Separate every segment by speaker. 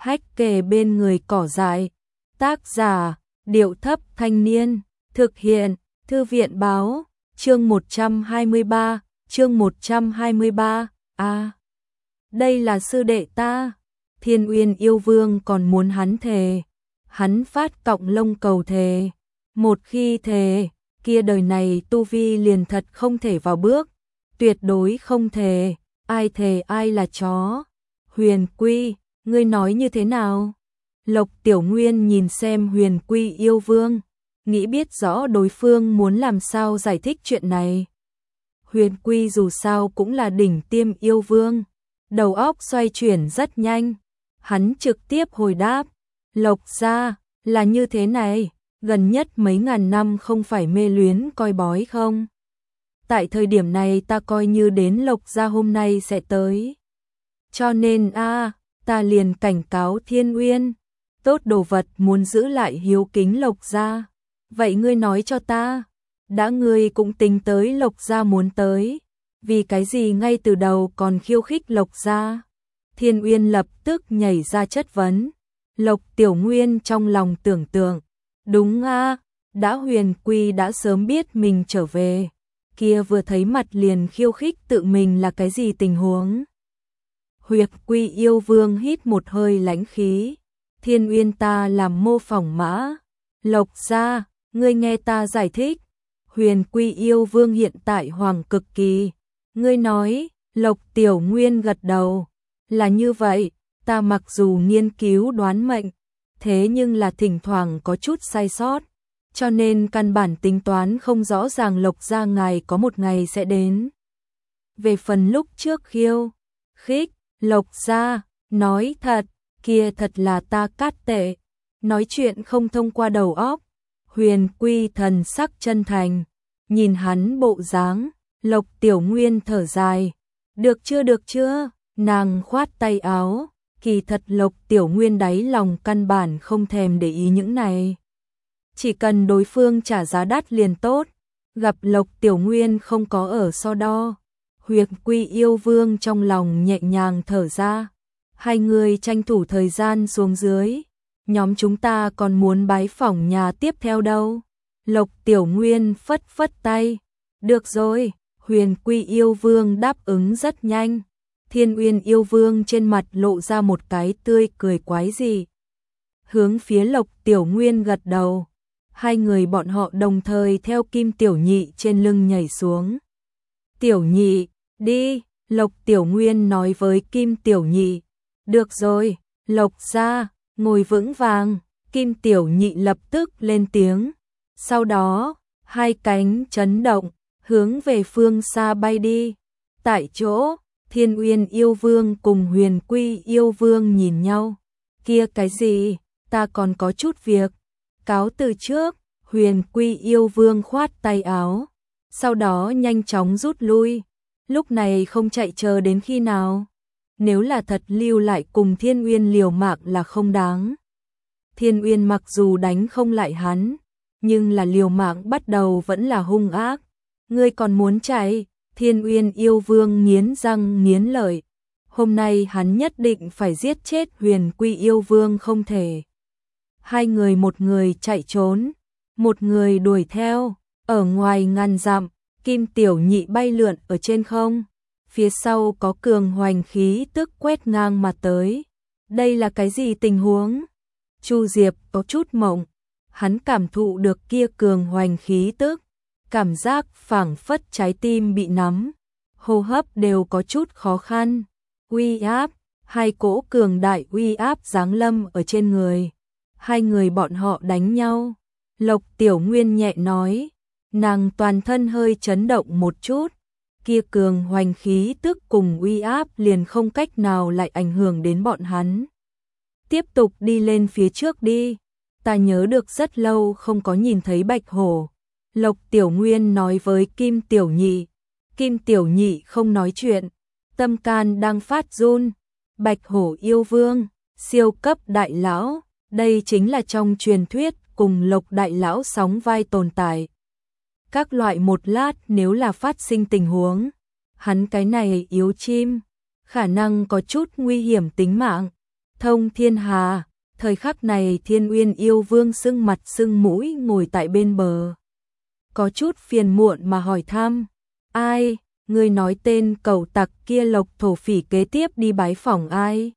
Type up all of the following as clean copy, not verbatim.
Speaker 1: hách kề bên người cỏ dại. Tác giả, Điệu Thấp Thanh Niên. Thực hiện, Thư viện Báo. Chương 123, chương 123, đây là sư đệ ta. Thiên Uyên yêu vương còn muốn hắn thề. Hắn phát cọng lông cầu thề. Một khi thề, kia đời này tu vi liền thật không thể vào bước. Tuyệt đối không thề, ai thề ai là chó. Huyền Quy, ngươi nói như thế nào? Lộc Tiểu Nguyên nhìn xem Huyền Quy yêu vương, nghĩ biết rõ đối phương muốn làm sao giải thích chuyện này. Huyền Quy dù sao cũng là đỉnh tiêm yêu vương, đầu óc xoay chuyển rất nhanh. Hắn trực tiếp hồi đáp, Lộc gia, là như thế này, gần nhất mấy ngàn năm không phải mê luyến coi bói không? Tại thời điểm này ta coi như đến Lộc gia hôm nay sẽ tới. Cho nên ta liền cảnh cáo Thiên Uyên, tốt đồ vật muốn giữ lại hiếu kính Lộc gia. Vậy ngươi nói cho ta, đã ngươi cũng tính tới Lộc gia muốn tới, vì cái gì ngay từ đầu còn khiêu khích Lộc gia? Thiên Uyên lập tức nhảy ra chất vấn. Lộc Tiểu Nguyên trong lòng tưởng tượng, đúng đã Huyền Quy đã sớm biết mình trở về, kia vừa thấy mặt liền khiêu khích tự mình là cái gì tình huống? Huyền Quy yêu vương hít một hơi lãnh khí. Thiên Uyên ta làm mô phỏng mã. Lộc gia, ngươi nghe ta giải thích. Huyền Quy yêu vương hiện tại hoàng cực kỳ. Ngươi nói, Lộc Tiểu Nguyên gật đầu. Là như vậy, ta mặc dù nghiên cứu đoán mệnh, thế nhưng là thỉnh thoảng có chút sai sót, cho nên căn bản tính toán không rõ ràng Lộc gia ngài có một ngày sẽ đến. Về phần lúc trước khiêu khích Lộc gia, nói thật, kia thật là ta cát tệ, nói chuyện không thông qua đầu óc. Huyền Quy thần sắc chân thành, nhìn hắn bộ dáng, Lộc Tiểu Nguyên thở dài, được chưa, nàng khoát tay áo, kỳ thật Lộc Tiểu Nguyên đáy lòng căn bản không thèm để ý những này. Chỉ cần đối phương trả giá đắt liền tốt, gặp Lộc Tiểu Nguyên không có ở so đo. Huyền Quy yêu vương trong lòng nhẹ nhàng thở ra, hai người tranh thủ thời gian xuống dưới, nhóm chúng ta còn muốn bái phỏng nhà tiếp theo đâu. Lộc Tiểu Nguyên phất phất tay, được rồi. Huyền Quy yêu vương đáp ứng rất nhanh. Thiên Uyên yêu vương trên mặt lộ ra một cái tươi cười quái dị, hướng phía Lộc Tiểu Nguyên gật đầu. Hai người bọn họ đồng thời theo Kim Tiểu Nhị trên lưng nhảy xuống. Tiểu Nhị, đi, Lộc Tiểu Nguyên nói với Kim Tiểu Nhị. Được rồi, Lộc gia, ngồi vững vàng. Kim Tiểu Nhị lập tức lên tiếng. Sau đó, hai cánh chấn động, hướng về phương xa bay đi. Tại chỗ, Thiên Uyên yêu vương cùng Huyền Quy yêu vương nhìn nhau. Kia cái gì, ta còn có chút việc. Cáo từ trước. Huyền Quy yêu vương khoát tay áo, sau đó nhanh chóng rút lui. Lúc này không chạy chờ đến khi nào? Nếu là thật lưu lại cùng Thiên Uyên liều mạng là không đáng. Thiên Uyên mặc dù đánh không lại hắn, nhưng là liều mạng bắt đầu vẫn là hung ác. Ngươi còn muốn chạy? Thiên Uyên yêu vương nghiến răng nghiến lợi. Hôm nay hắn nhất định phải giết chết Huyền Quy yêu vương không thể. Hai người, một người chạy trốn, một người đuổi theo. Ở ngoài ngàn dặm, Kim Tiểu Nhị bay lượn ở trên không. Phía sau có cường hoành khí tức quét ngang mà tới. Đây là cái gì tình huống? Chu Diệp có chút mộng. Hắn cảm thụ được kia cường hoành khí tức, cảm giác phảng phất trái tim bị nắm, hô hấp đều có chút khó khăn. Uy áp, hai cỗ cường đại uy áp giáng lâm ở trên người. Hai người bọn họ đánh nhau. Lộc Tiểu Nguyên nhẹ nói, nàng toàn thân hơi chấn động một chút. Kia cường hoành khí tức cùng uy áp liền không cách nào lại ảnh hưởng đến bọn hắn. Tiếp tục đi lên phía trước đi. Ta nhớ được rất lâu không có nhìn thấy bạch hổ. Lộc Tiểu Nguyên nói với Kim Tiểu Nhị. Kim Tiểu Nhị không nói chuyện, tâm can đang phát run. Bạch hổ yêu vương, siêu cấp đại lão, đây chính là trong truyền thuyết cùng Lộc đại lão sóng vai tồn tại. Các loại một lát nếu là phát sinh tình huống, hắn cái này yếu chim, khả năng có chút nguy hiểm tính mạng. thông thiên hà. Thời khắc này Thiên Uyên yêu vương sưng mặt sưng mũi ngồi tại bên bờ. Có chút phiền muộn mà hỏi thăm. Ai, ngươi nói tên cẩu tặc kia Lộc thổ phỉ kế tiếp đi bái phỏng ai?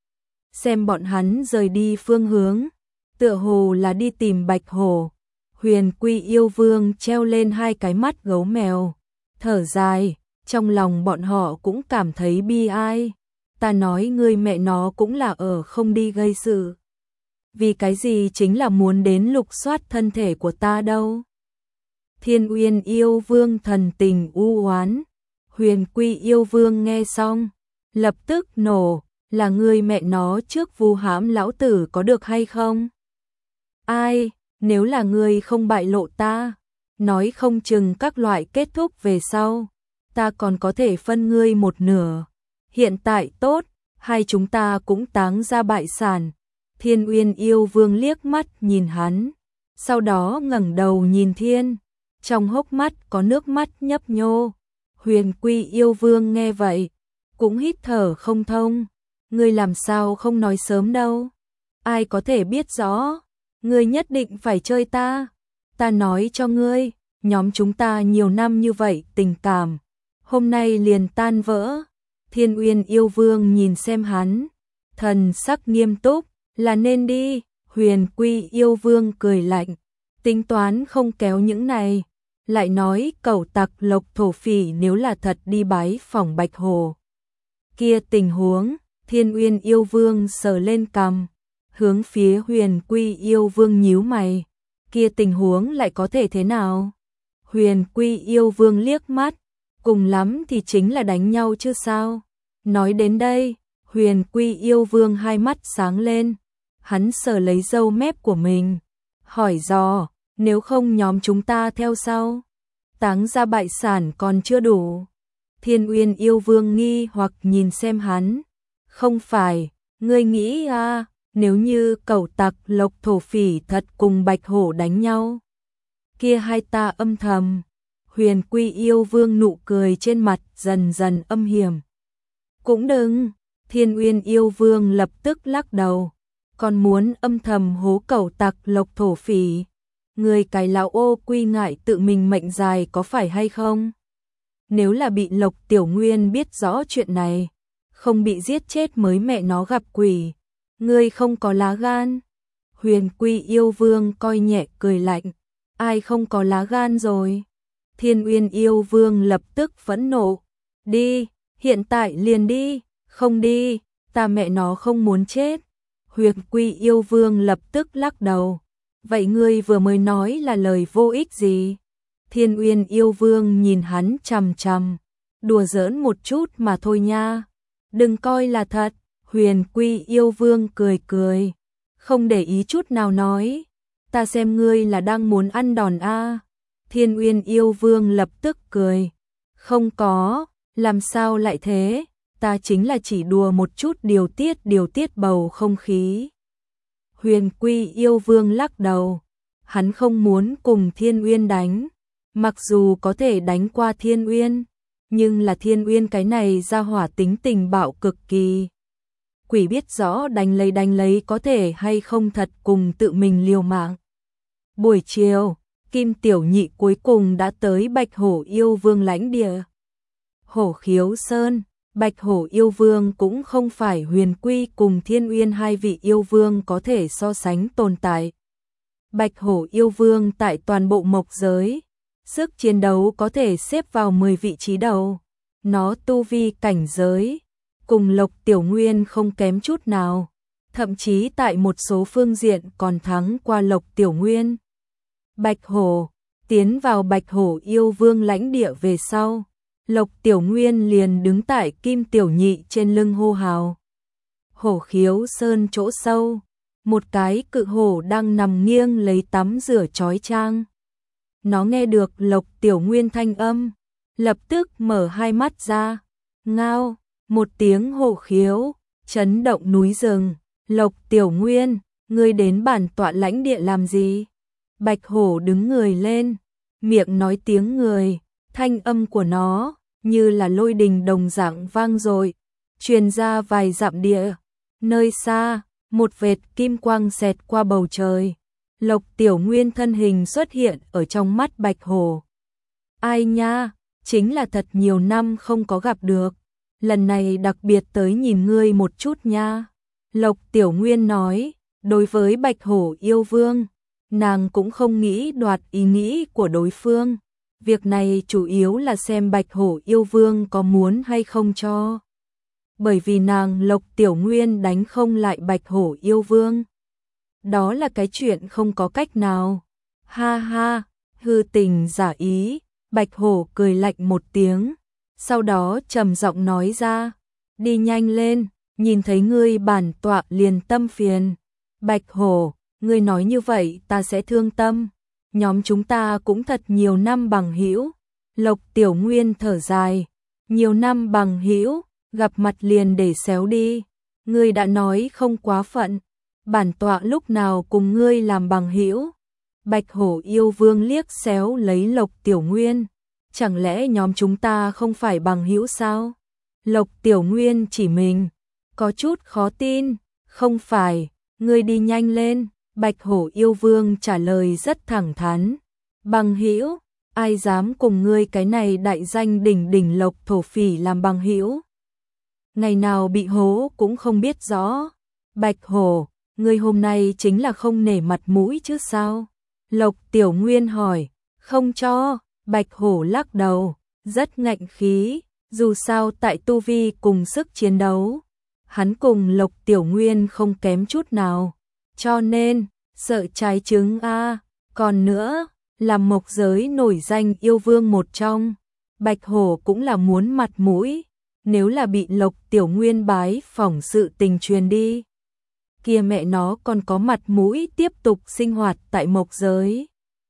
Speaker 1: Xem bọn hắn rời đi phương hướng, tựa hồ là đi tìm Bạch Hổ. Huyền Quy yêu vương treo lên hai cái mắt gấu mèo, thở dài, trong lòng bọn họ cũng cảm thấy bi ai. Ta nói ngươi mẹ nó cũng là ở không đi gây sự. Vì cái gì chính là muốn đến lục soát thân thể của ta đâu. Thiên Uyên yêu vương thần tình u oán. Huyền Quy yêu vương nghe xong, lập tức nổ, là ngươi mẹ nó trước vu hãm lão tử có được hay không? Ai, nếu là ngươi không bại lộ ta, nói không chừng các loại kết thúc về sau, ta còn có thể phân ngươi một nửa. Hiện tại tốt, hai chúng ta cũng táng ra bại sản. Thiên Uyên yêu vương liếc mắt nhìn hắn, sau đó ngẩng đầu nhìn thiên, trong hốc mắt có nước mắt nhấp nhô. Huyền Quy yêu vương nghe vậy, cũng hít thở không thông. Ngươi làm sao không nói sớm đâu? Ai có thể biết rõ? Ngươi nhất định phải chơi ta. Ta nói cho ngươi, nhóm chúng ta nhiều năm như vậy tình cảm, hôm nay liền tan vỡ. Thiên Uyên yêu vương nhìn xem hắn, thần sắc nghiêm túc, là nên đi. Huyền Quy yêu vương cười lạnh, tính toán không kéo những này. Lại nói cẩu tặc Lộc thổ phỉ nếu là thật đi bái phỏng Bạch Hổ. Kia tình huống, Thiên Uyên yêu vương sờ lên cằm, hướng phía Huyền Quy yêu vương nhíu mày. Kia tình huống lại có thể thế nào? Huyền Quy yêu vương liếc mắt, cùng lắm thì chính là đánh nhau chứ sao? Nói đến đây, Huyền Quy yêu vương hai mắt sáng lên, hắn sờ lấy râu mép của mình, hỏi dò, nếu không nhóm chúng ta theo sau, táng ra bại sản còn chưa đủ. Thiên Uyên yêu vương nghi hoặc nhìn xem hắn, không phải, ngươi nghĩ à, nếu như cẩu tặc Lộc thổ phỉ thật cùng Bạch Hổ đánh nhau, kia hai ta âm thầm. Huyền Quy yêu vương nụ cười trên mặt dần dần âm hiểm. Cũng đừng, Thiên Uyên yêu vương lập tức lắc đầu, còn muốn âm thầm hố cẩu tặc Lộc thổ phỉ. Người cái lão ô quy ngại tự mình mệnh dài có phải hay không? Nếu là bị Lộc Tiểu Nguyên biết rõ chuyện này, không bị giết chết mới mẹ nó gặp quỷ. Ngươi không có lá gan. Huyền Quy yêu vương coi nhẹ cười lạnh, ai không có lá gan rồi? Thiên Uyên yêu vương lập tức phẫn nộ, đi, hiện tại liền đi, không đi, ta mẹ nó không muốn chết. Huyền Quy yêu vương lập tức lắc đầu, vậy ngươi vừa mới nói là lời vô ích gì? Thiên Uyên yêu vương nhìn hắn chằm chằm, đùa giỡn một chút mà thôi nha, đừng coi là thật. Huyền Quy yêu vương cười cười, không để ý chút nào nói, ta xem ngươi là đang muốn ăn đòn a. Thiên Uyên yêu vương lập tức cười, không có, làm sao lại thế, ta chính là chỉ đùa một chút điều tiết bầu không khí. Huyền Quy yêu vương lắc đầu, hắn không muốn cùng Thiên Uyên đánh, mặc dù có thể đánh qua Thiên Uyên, nhưng là Thiên Uyên cái này ra hỏa tính tình bạo cực kỳ. Quỷ biết rõ đánh lấy có thể hay không thật cùng tự mình liều mạng. Buổi chiều, Kim Tiểu Nhị cuối cùng đã tới Bạch Hổ yêu vương lãnh địa. Hổ Khiếu Sơn, Bạch Hổ yêu vương cũng không phải Huyền Quy cùng Thiên Uyên hai vị yêu vương có thể so sánh tồn tại. Bạch Hổ yêu vương tại toàn bộ mộc giới, sức chiến đấu có thể xếp vào 10 vị trí đầu. Nó tu vi cảnh giới, cùng Lộc Tiểu Nguyên không kém chút nào, thậm chí tại một số phương diện còn thắng qua Lộc Tiểu Nguyên. Bạch Hổ, tiến vào Bạch Hổ yêu vương lãnh địa về sau, Lộc Tiểu Nguyên liền đứng tại Kim Tiểu Nhị trên lưng hô hào. Hổ Khiếu Sơn chỗ sâu, một cái cự hổ đang nằm nghiêng lấy tắm rửa chói chang. Nó nghe được Lộc Tiểu Nguyên thanh âm, lập tức mở hai mắt ra, ngao, một tiếng hổ khiếu, chấn động núi rừng. Lộc Tiểu Nguyên, ngươi đến bản tọa lãnh địa làm gì? Bạch hổ đứng người lên, miệng nói tiếng người, thanh âm của nó như là lôi đình đồng dạng vang dội, truyền ra vài dặm địa. Nơi xa, một vệt kim quang xẹt qua bầu trời. Lộc Tiểu Nguyên thân hình xuất hiện ở trong mắt Bạch Hổ. Ai nha, chính là thật nhiều năm không có gặp được. Lần này đặc biệt tới nhìn ngươi một chút nha. Lộc Tiểu Nguyên nói, đối với Bạch Hổ yêu vương, nàng cũng không nghĩ đoạt ý nghĩ của đối phương. Việc này chủ yếu là xem Bạch Hổ yêu vương có muốn hay không cho. Bởi vì nàng Lộc Tiểu Nguyên đánh không lại Bạch Hổ yêu vương. Đó là cái chuyện không có cách nào. Ha ha, hư tình giả ý, Bạch Hổ cười lạnh một tiếng. Sau đó trầm giọng nói ra, đi nhanh lên, nhìn thấy ngươi bản tọa liền tâm phiền. Bạch Hổ, ngươi nói như vậy ta sẽ thương tâm. Nhóm chúng ta cũng thật nhiều năm bằng hữu. Lộc Tiểu Nguyên thở dài, nhiều năm bằng hữu, gặp mặt liền để xéo đi. Ngươi đã nói không quá phận, bản tọa lúc nào cùng ngươi làm bằng hữu. Bạch Hổ yêu vương liếc xéo lấy Lộc Tiểu Nguyên. Chẳng lẽ nhóm chúng ta không phải bằng hữu sao? Lộc Tiểu Nguyên chỉ mình, có chút khó tin. Không phải, ngươi đi nhanh lên. Bạch Hổ yêu vương trả lời rất thẳng thắn. Bằng hữu, ai dám cùng ngươi cái này đại danh đỉnh đỉnh Lộc thổ phỉ làm bằng hữu? Ngày nào bị hố cũng không biết rõ. Bạch Hổ, ngươi hôm nay chính là không nể mặt mũi chứ sao? Lộc Tiểu Nguyên hỏi. Không cho. Bạch Hổ lắc đầu, rất ngạnh khí, dù sao tại tu vi cùng sức chiến đấu, hắn cùng Lộc Tiểu Nguyên không kém chút nào, cho nên, sợ trái trứng a. Còn nữa, làm mộc giới nổi danh yêu vương một trong, Bạch Hổ cũng là muốn mặt mũi, nếu là bị Lộc Tiểu Nguyên bái phỏng sự tình truyền đi, kia mẹ nó còn có mặt mũi tiếp tục sinh hoạt tại mộc giới.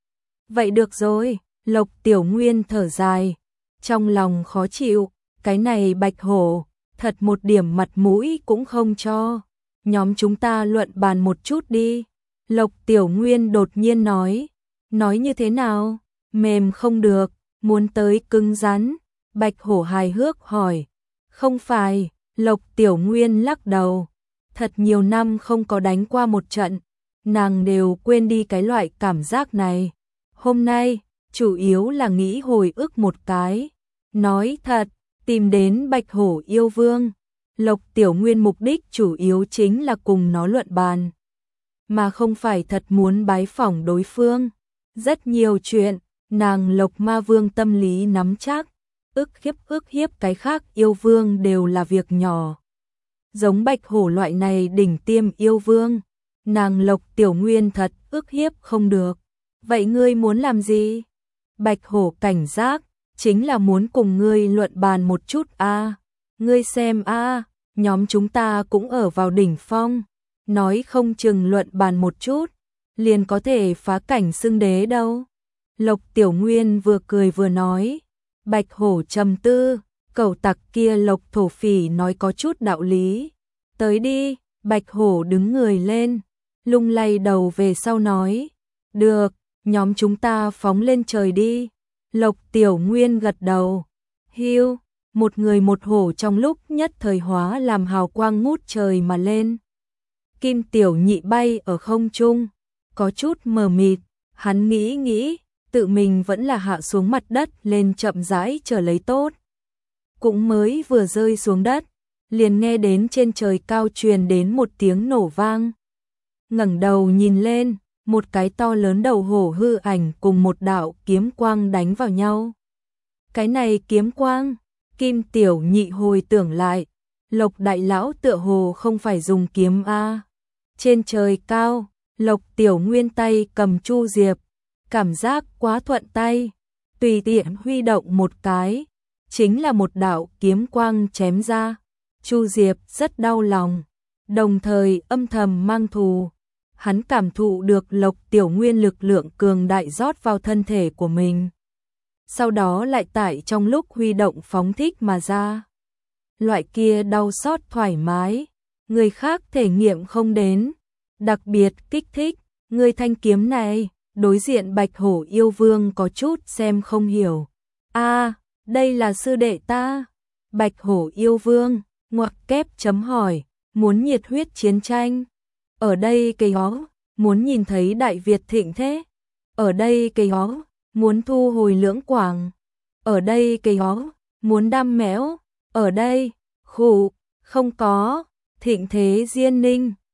Speaker 1: Vậy được rồi. Lộc Tiểu Nguyên thở dài, trong lòng khó chịu, cái này Bạch Hổ, thật một điểm mặt mũi cũng không cho. Nhóm chúng ta luận bàn một chút đi. Lộc Tiểu Nguyên đột nhiên nói như thế nào? Mềm không được, muốn tới cứng rắn. Bạch Hổ hài hước hỏi. Không phải, Lộc Tiểu Nguyên lắc đầu. Thật nhiều năm không có đánh qua một trận, nàng đều quên đi cái loại cảm giác này. Hôm nay, chủ yếu là nghĩ hồi ức một cái. Nói thật, tìm đến Bạch Hổ yêu vương, Lộc Tiểu Nguyên mục đích chủ yếu chính là cùng nó luận bàn, mà không phải thật muốn bái phỏng đối phương. Rất nhiều chuyện, nàng Lộc Ma Vương tâm lý nắm chắc, ức hiếp cái khác yêu vương đều là việc nhỏ. Giống Bạch Hổ loại này đỉnh tiêm yêu vương, nàng Lộc Tiểu Nguyên thật ức hiếp không được. Vậy ngươi muốn làm gì? Bạch Hổ cảnh giác, chính là muốn cùng ngươi luận bàn một chút a. Ngươi xem a, nhóm chúng ta cũng ở vào đỉnh phong, nói không chừng luận bàn một chút, liền có thể phá cảnh xưng đế đâu. Lộc Tiểu Nguyên vừa cười vừa nói. Bạch Hổ trầm tư, cẩu tặc kia Lộc thổ phỉ nói có chút đạo lý. Tới đi. Bạch Hổ đứng người lên, lung lay đầu về sau nói. Được, nhóm chúng ta phóng lên trời đi. Lộc Tiểu Nguyên gật đầu. Hiu, một người một hổ trong lúc nhất thời hóa làm hào quang ngút trời mà lên. Kim Tiểu Nhị bay ở không trung, có chút mờ mịt, hắn nghĩ, tự mình vẫn là hạ xuống mặt đất lên chậm rãi chờ lấy tốt. Cũng mới vừa rơi xuống đất, liền nghe đến trên trời cao truyền đến một tiếng nổ vang. Ngẩng đầu nhìn lên, một cái to lớn đầu hổ hư ảnh cùng một đạo kiếm quang đánh vào nhau. Cái này kiếm quang, Kim Tiểu Nhị hồi tưởng lại, Lộc đại lão tựa hồ không phải dùng kiếm a. Trên trời cao, Lộc Tiểu Nguyên tay cầm chu diệp, cảm giác quá thuận tay, tùy tiện huy động một cái, chính là một đạo kiếm quang chém ra. Chu Diệp rất đau lòng, đồng thời âm thầm mang thù. Hắn cảm thụ được Lộc Tiểu Nguyên lực lượng cường đại rót vào thân thể của mình, sau đó lại tại trong lúc huy động phóng thích mà ra. Loại kia đau xót thoải mái, người khác thể nghiệm không đến, đặc biệt kích thích. Người thanh kiếm này, đối diện Bạch Hổ yêu vương có chút xem không hiểu. A, đây là sư đệ ta. Bạch Hổ yêu vương ngoặc kép chấm hỏi, muốn nhiệt huyết chiến tranh. Ở đây cây ó, muốn nhìn thấy Đại Việt thịnh thế. Ở đây cây ó, muốn thu hồi Lưỡng Quảng. Ở đây cây ó, muốn đam mẽo. Ở đây, khụ, không có, thịnh thế Diên Ninh.